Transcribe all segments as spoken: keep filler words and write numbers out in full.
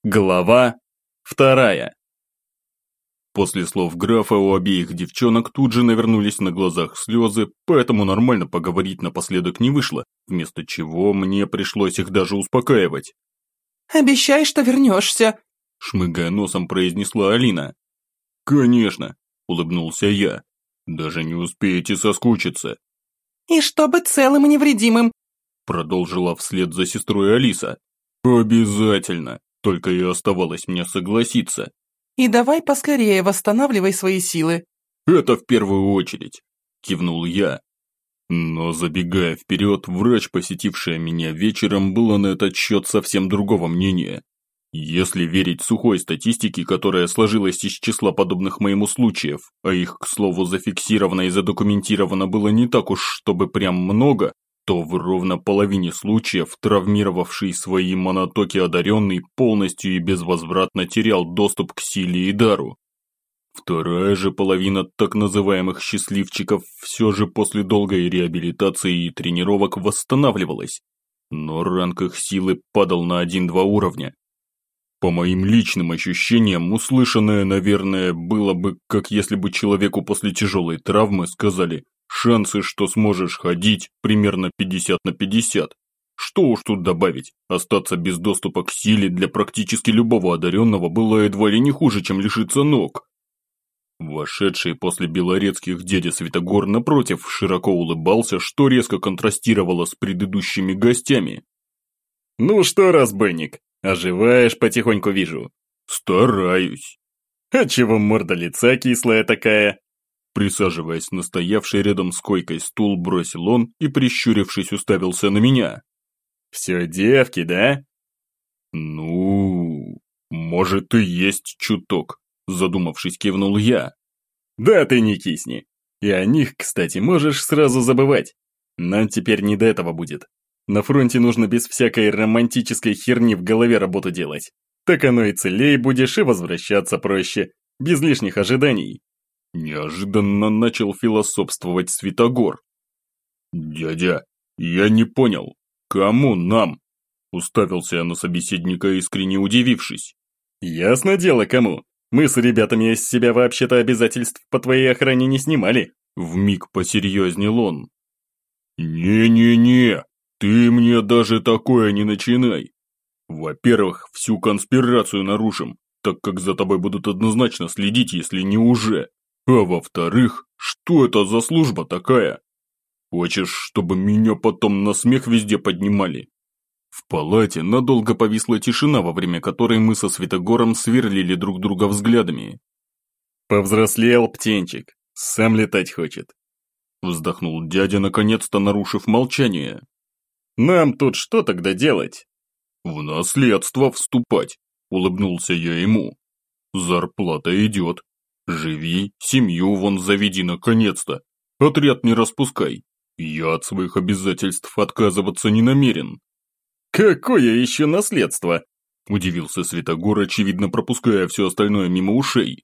Глава вторая. После слов графа у обеих девчонок тут же навернулись на глазах слезы, поэтому нормально поговорить напоследок не вышло, вместо чего мне пришлось их даже успокаивать. «Обещай, что вернешься», – шмыгая носом произнесла Алина. «Конечно», – улыбнулся я. «Даже не успеете соскучиться». «И чтобы целым и невредимым», – продолжила вслед за сестрой Алиса. «Обязательно», – только и оставалось мне согласиться. «И давай поскорее восстанавливай свои силы». «Это в первую очередь», – кивнул я. Но забегая вперед, врач, посетившая меня вечером, была на этот счет совсем другого мнения. Если верить сухой статистике, которая сложилась из числа подобных моему случаев, а их, к слову, зафиксировано и задокументировано было не так уж, чтобы прям много, то в ровно половине случаев травмировавший свои монотоки одаренный полностью и безвозвратно терял доступ к силе и дару. Вторая же половина так называемых счастливчиков все же после долгой реабилитации и тренировок восстанавливалась, но ранг их силы падал на один-два уровня. По моим личным ощущениям, услышанное, наверное, было бы, как если бы человеку после тяжелой травмы сказали: шансы, что сможешь ходить, примерно пятьдесят на пятьдесят. Что уж тут добавить, остаться без доступа к силе для практически любого одаренного было едва ли не хуже, чем лишиться ног. Вошедший после Белорецких дядя Святогор, напротив, широко улыбался, что резко контрастировало с предыдущими гостями. «Ну что, разбойник, оживаешь потихоньку, вижу». «Стараюсь». «А чего морда лица кислая такая?» Присаживаясь на стоявший рядом с койкой стул, бросил он и, прищурившись, уставился на меня. «Все девки, да?» «Ну, может и есть чуток», задумавшись, кивнул я. «Да ты не кисни. И о них, кстати, можешь сразу забывать. Нам теперь не до этого будет. На фронте нужно без всякой романтической херни в голове работу делать. Так оно и целей будешь, и возвращаться проще, без лишних ожиданий». Неожиданно начал философствовать Святогор. «Дядя, я не понял, кому нам?» Уставился я на собеседника, искренне удивившись. «Ясно дело, кому. Мы с ребятами из себя вообще-то обязательств по твоей охране не снимали». Вмиг посерьезнел он. «Не-не-не, ты мне даже такое не начинай. Во-первых, всю конспирацию нарушим, так как за тобой будут однозначно следить, если не уже. А во-вторых, что это за служба такая? Хочешь, чтобы меня потом на смех везде поднимали?» В палате надолго повисла тишина, во время которой мы со Святогором сверлили друг друга взглядами. «Повзрослел птенчик, сам летать хочет», вздохнул дядя, наконец-то нарушив молчание. «Нам тут что тогда делать?» «В наследство вступать», улыбнулся я ему. «Зарплата идет. Живи, семью вон заведи наконец-то. Отряд не распускай. Я от своих обязательств отказываться не намерен». «Какое еще наследство?» Удивился Святогор, очевидно пропуская все остальное мимо ушей.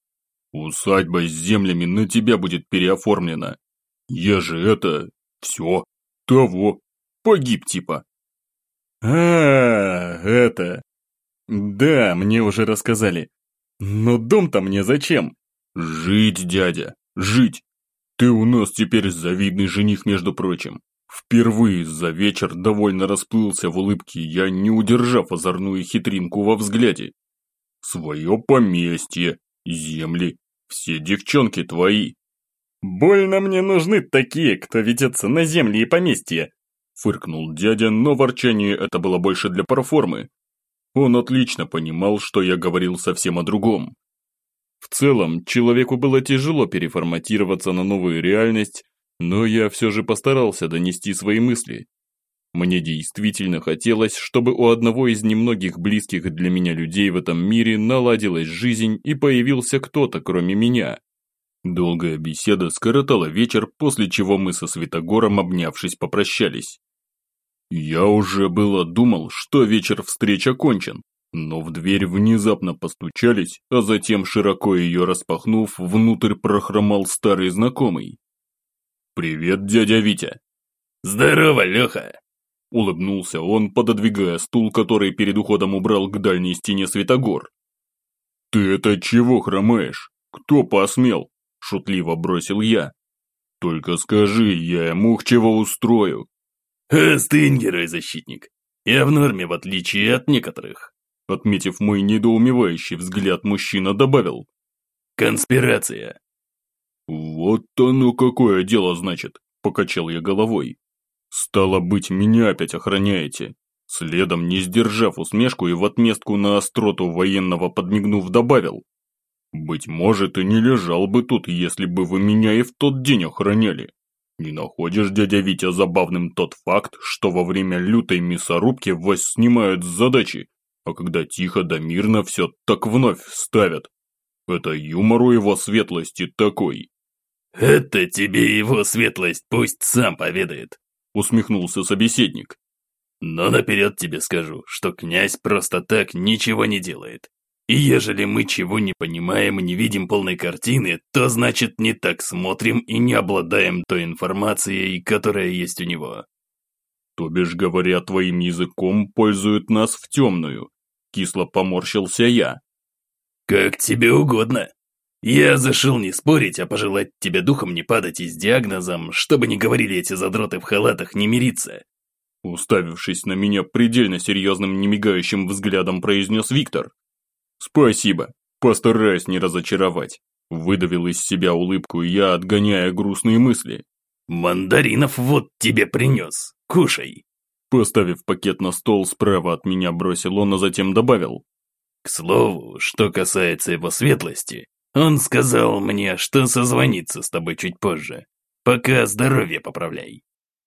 «Усадьба с землями на тебя будет переоформлена. Я же это... все... того... погиб типа». «А, это... да, мне уже рассказали. Но дом-то мне зачем?» «Жить, дядя, жить. Ты у нас теперь завидный жених, между прочим». Впервые за вечер довольно расплылся в улыбке я, не удержав озорную хитринку во взгляде. «Свое поместье, земли, все девчонки твои». «Больно мне нужны такие, кто ведется на земли и поместья», фыркнул дядя, но ворчание это было больше для проформы. Он отлично понимал, что я говорил совсем о другом. В целом, человеку было тяжело переформатироваться на новую реальность, но я все же постарался донести свои мысли. Мне действительно хотелось, чтобы у одного из немногих близких для меня людей в этом мире наладилась жизнь и появился кто-то, кроме меня. Долгая беседа скоротала вечер, после чего мы со Святогором, обнявшись, попрощались. Я уже было думал, что вечер встреч окончен, но в дверь внезапно постучались, а затем, широко ее распахнув, внутрь прохромал старый знакомый. «Привет, дядя Витя!» «Здорово, Леха!» Улыбнулся он, пододвигая стул, который перед уходом убрал к дальней стене Святогор. «Ты это чего хромаешь? Кто посмел?» – шутливо бросил я. «Только скажи, я ему чего устрою». «Остынь, герой-защитник. Я в норме, в отличие от некоторых», – отметив мой недоумевающий взгляд, мужчина добавил. «Конспирация». «Вот оно какое дело, значит», – покачал я головой. «Стало быть, меня опять охраняете». Следом, не сдержав усмешку и в отместку на остроту военного подмигнув, добавил. «Быть может, и не лежал бы тут, если бы вы меня и в тот день охраняли. Не находишь, дядя Витя, забавным тот факт, что во время лютой мясорубки вас снимают с задачи, а когда тихо да мирно все так вновь ставят? Это юмор у его светлости такой». «Это тебе его светлость пусть сам поведает», – усмехнулся собеседник. «Но наперед тебе скажу, что князь просто так ничего не делает. И ежели мы чего не понимаем и не видим полной картины, то значит не так смотрим и не обладаем той информацией, которая есть у него». «То бишь, говоря твоим языком, пользуют нас в темную», – кисло поморщился я. «Как тебе угодно. Я зашел не спорить, а пожелать тебе духом не падать и с диагнозом, чтобы не говорили эти задроты в халатах, не мириться». Уставившись на меня предельно серьезным немигающим взглядом, произнес Виктор. «Спасибо, постараюсь не разочаровать», – выдавил из себя улыбку я, отгоняя грустные мысли. «Мандаринов вот тебе принес, кушай». Поставив пакет на стол, справа от меня бросил он, а затем добавил. «К слову, что касается его светлости, он сказал мне, что созвонится с тобой чуть позже. Пока здоровье поправляй».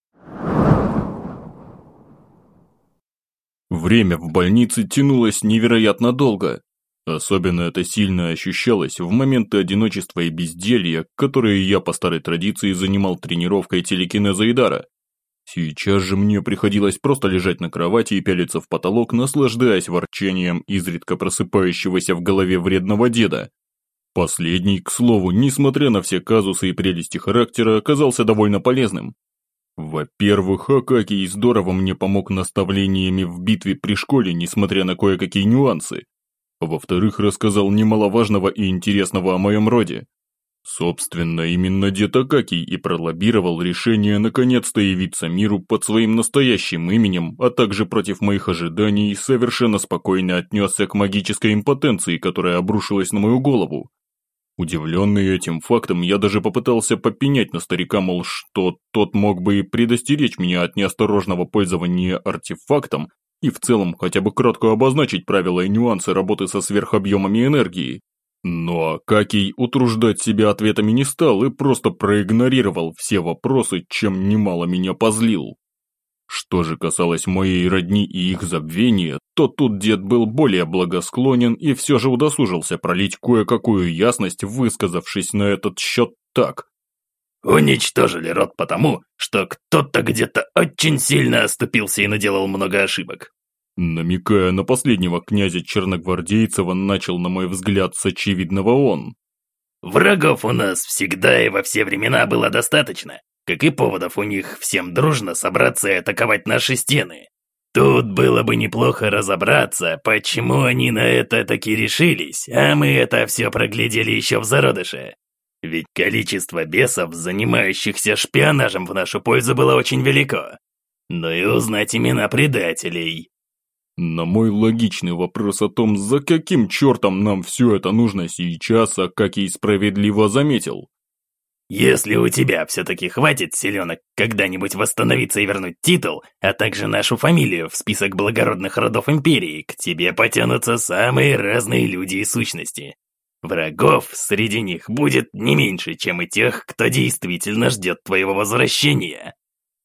Время в больнице тянулось невероятно долго. Особенно это сильно ощущалось в моменты одиночества и безделья, которые я по старой традиции занимал тренировкой телекинеза и дара. Сейчас же мне приходилось просто лежать на кровати и пялиться в потолок, наслаждаясь ворчанием изредка просыпающегося в голове вредного деда. Последний, к слову, несмотря на все казусы и прелести характера, оказался довольно полезным. Во-первых, Акакий здорово мне помог наставлениями в битве при школе, несмотря на кое-какие нюансы. Во-вторых, рассказал немало важного и интересного о моем роде. Собственно, именно дед Акакий и пролоббировал решение наконец-то явиться миру под своим настоящим именем, а также против моих ожиданий совершенно спокойно отнесся к магической импотенции, которая обрушилась на мою голову. Удивленный этим фактом, я даже попытался попенять на старика, мол, что тот мог бы и предостеречь меня от неосторожного пользования артефактом и в целом хотя бы кратко обозначить правила и нюансы работы со сверхобъемами энергии. Но Акакий утруждать себя ответами не стал и просто проигнорировал все вопросы, чем немало меня позлил. Что же касалось моей родни и их забвения, то тут дед был более благосклонен и все же удосужился пролить кое-какую ясность, высказавшись на этот счет так. «Уничтожили род потому, что кто-то где-то очень сильно оступился и наделал много ошибок». Намекая на последнего князя Черногвардейцева, начал, на мой взгляд, с очевидного он. «Врагов у нас всегда и во все времена было достаточно, как и поводов у них всем дружно собраться и атаковать наши стены. Тут было бы неплохо разобраться, почему они на это таки решились, а мы это все проглядели еще в зародыше. Ведь количество бесов, занимающихся шпионажем в нашу пользу, было очень велико. Но и узнать имена предателей». На мой логичный вопрос о том, за каким чертом нам все это нужно сейчас, Акакий справедливо заметил. «Если у тебя все-таки хватит силенок когда-нибудь восстановиться и вернуть титул, а также нашу фамилию в список благородных родов империи, к тебе потянутся самые разные люди и сущности. Врагов среди них будет не меньше, чем и тех, кто действительно ждет твоего возвращения».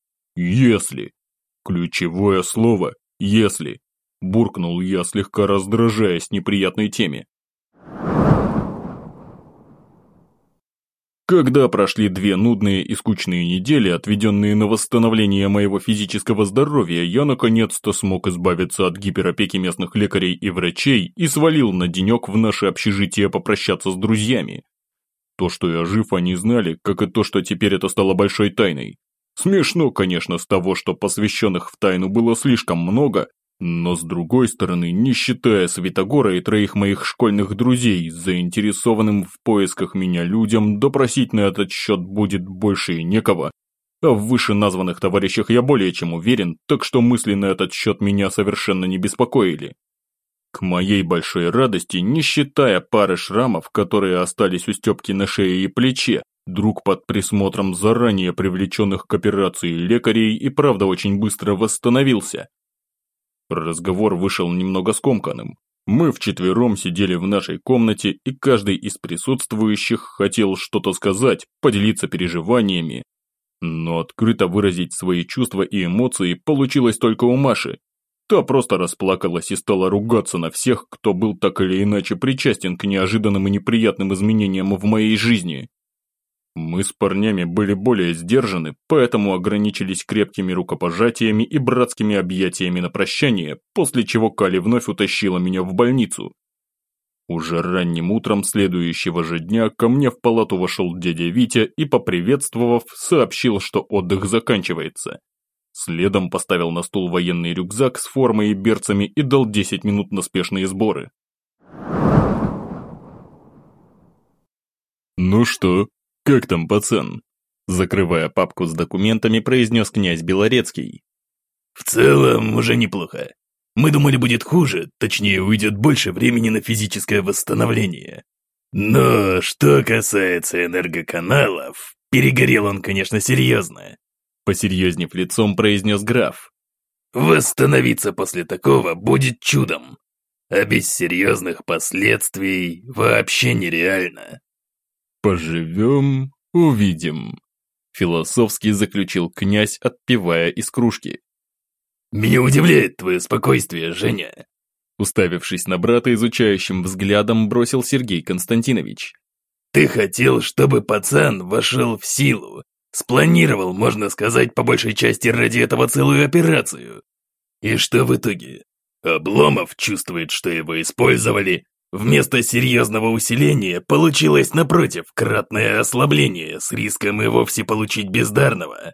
«Если». Ключевое слово «если». Буркнул я, слегка раздражаясь неприятной теме. Когда прошли две нудные и скучные недели, отведенные на восстановление моего физического здоровья, я наконец-то смог избавиться от гиперопеки местных лекарей и врачей и свалил на денек в наше общежитие попрощаться с друзьями. То, что я жив, они знали, как и то, что теперь это стало большой тайной. Смешно, конечно, с того, что посвященных в тайну было слишком много, но с другой стороны, не считая Святогора и троих моих школьных друзей, заинтересованным в поисках меня людям, допросить на этот счет будет больше и некого. А в вышеназванных товарищах я более чем уверен, так что мысли на этот счет меня совершенно не беспокоили. К моей большой радости, не считая пары шрамов, которые остались у Степки на шее и плече, друг под присмотром заранее привлеченных к операции лекарей и правда очень быстро восстановился. Разговор вышел немного скомканным. Мы вчетвером сидели в нашей комнате, и каждый из присутствующих хотел что-то сказать, поделиться переживаниями. Но открыто выразить свои чувства и эмоции получилось только у Маши. Та просто расплакалась и стала ругаться на всех, кто был так или иначе причастен к неожиданным и неприятным изменениям в моей жизни. Мы с парнями были более сдержаны, поэтому ограничились крепкими рукопожатиями и братскими объятиями на прощание, после чего Кали вновь утащила меня в больницу. Уже ранним утром следующего же дня ко мне в палату вошел дядя Витя и, поприветствовав, сообщил, что отдых заканчивается. Следом поставил на стол военный рюкзак с формой и берцами и дал десять минут на спешные сборы. «Ну что, как там пацан?» Закрывая папку с документами, произнес князь Белорецкий. «В целом, уже неплохо. Мы думали, будет хуже, точнее, уйдет больше времени на физическое восстановление. Но что касается энергоканалов, перегорел он, конечно, серьезно», посерьезнев лицом, произнес граф. «Восстановиться после такого будет чудом, а без серьезных последствий вообще нереально». «Поживем, увидим», философски заключил князь, отпивая из кружки. «Меня удивляет твое спокойствие, Женя», уставившись на брата изучающим взглядом, бросил Сергей Константинович. «Ты хотел, чтобы пацан вошел в силу, спланировал, можно сказать, по большей части ради этого целую операцию. И что в итоге? Обломов чувствует, что его использовали. Вместо серьезного усиления получилось, напротив, кратное ослабление с риском и вовсе получить бездарного».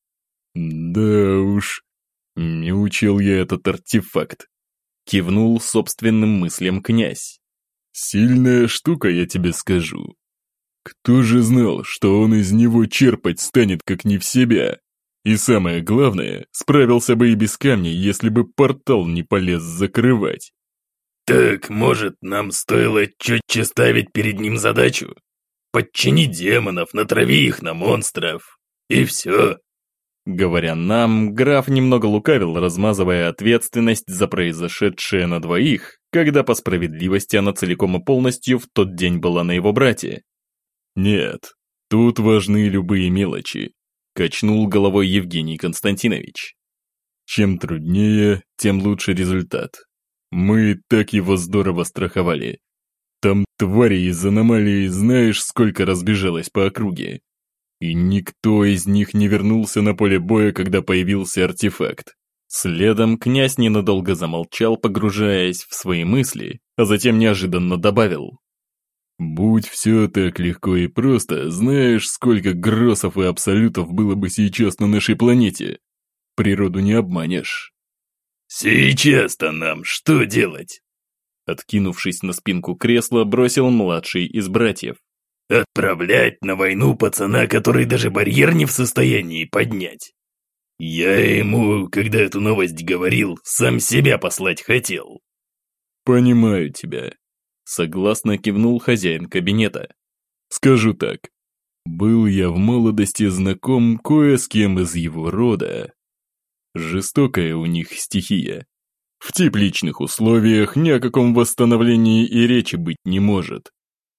«Да уж, не учил я этот артефакт», кивнул собственным мыслям князь. «Сильная штука, я тебе скажу. Кто же знал, что он из него черпать станет как не в себя? И самое главное, справился бы и без камней, если бы портал не полез закрывать». «Так, может, нам стоило четче ставить перед ним задачу? Подчини демонов, натрави их на монстров, и все». Говоря нам, граф немного лукавил, размазывая ответственность за произошедшее на двоих, когда по справедливости она целиком и полностью в тот день была на его брате. «Нет, тут важны любые мелочи», – качнул головой Евгений Константинович. «Чем труднее, тем лучше результат. Мы так его здорово страховали. Там твари из аномалии знаешь, сколько разбежалось по округе. И никто из них не вернулся на поле боя, когда появился артефакт». Следом князь ненадолго замолчал, погружаясь в свои мысли, а затем неожиданно добавил. «Будь все так легко и просто, знаешь, сколько гроссов и абсолютов было бы сейчас на нашей планете? Природу не обманешь». «Сейчас-то нам что делать?» Откинувшись на спинку кресла, бросил младший из братьев. «Отправлять на войну пацана, который даже барьер не в состоянии поднять. Я ему, когда эту новость говорил, сам себя послать хотел». «Понимаю тебя», — согласно кивнул хозяин кабинета. «Скажу так, был я в молодости знаком кое с кем из его рода. Жестокая у них стихия. В тепличных условиях ни о каком восстановлении и речи быть не может».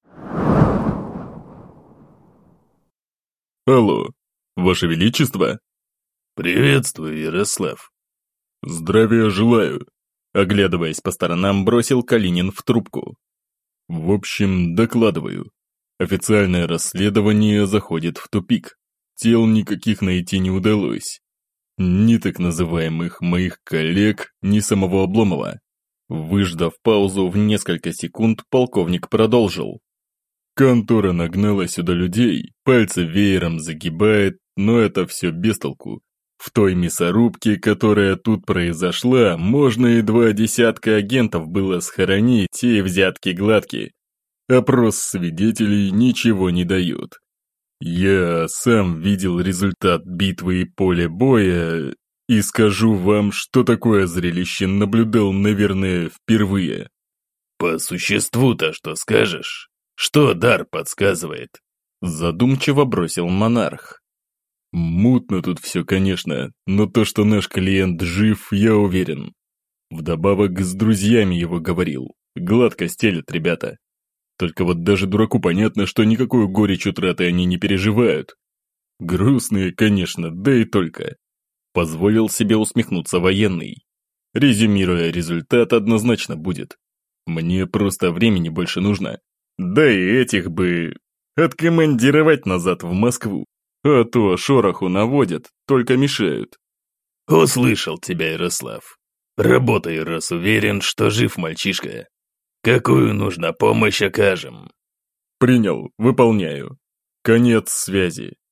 «Алло, Ваше Величество?» «Приветствую, Ярослав». «Здравия желаю», — оглядываясь по сторонам, бросил Калинин в трубку. «В общем, докладываю. Официальное расследование заходит в тупик. Тел никаких найти не удалось. Ни так называемых моих коллег, ни самого Обломова». Выждав паузу в несколько секунд, полковник продолжил. «Контора нагнала сюда людей, пальцы веером загибает, но это все без толку. В той мясорубке, которая тут произошла, можно и два десятка агентов было схоронить, и взятки гладкие. Опрос свидетелей ничего не дает. Я сам видел результат битвы и поле боя, и скажу вам, что такое зрелище наблюдал, наверное, впервые. По существу-то что скажешь? Что дар подсказывает? Задумчиво бросил монарх. Мутно тут все, конечно, но то, что наш клиент жив, я уверен. Вдобавок с друзьями его говорил. Гладко стелят ребята. Только вот даже дураку понятно, что никакую горечь утраты они не переживают. Грустные, конечно, да и только. Позволил себе усмехнуться военный. Резюмируя, результат однозначно будет. Мне просто времени больше нужно. Да и этих бы откомандировать назад в Москву. А то шороху наводят, только мешают. Услышал тебя, Ярослав. Работай, раз уверен, что жив мальчишка. Какую нужно помощь окажем? Принял, выполняю. Конец связи.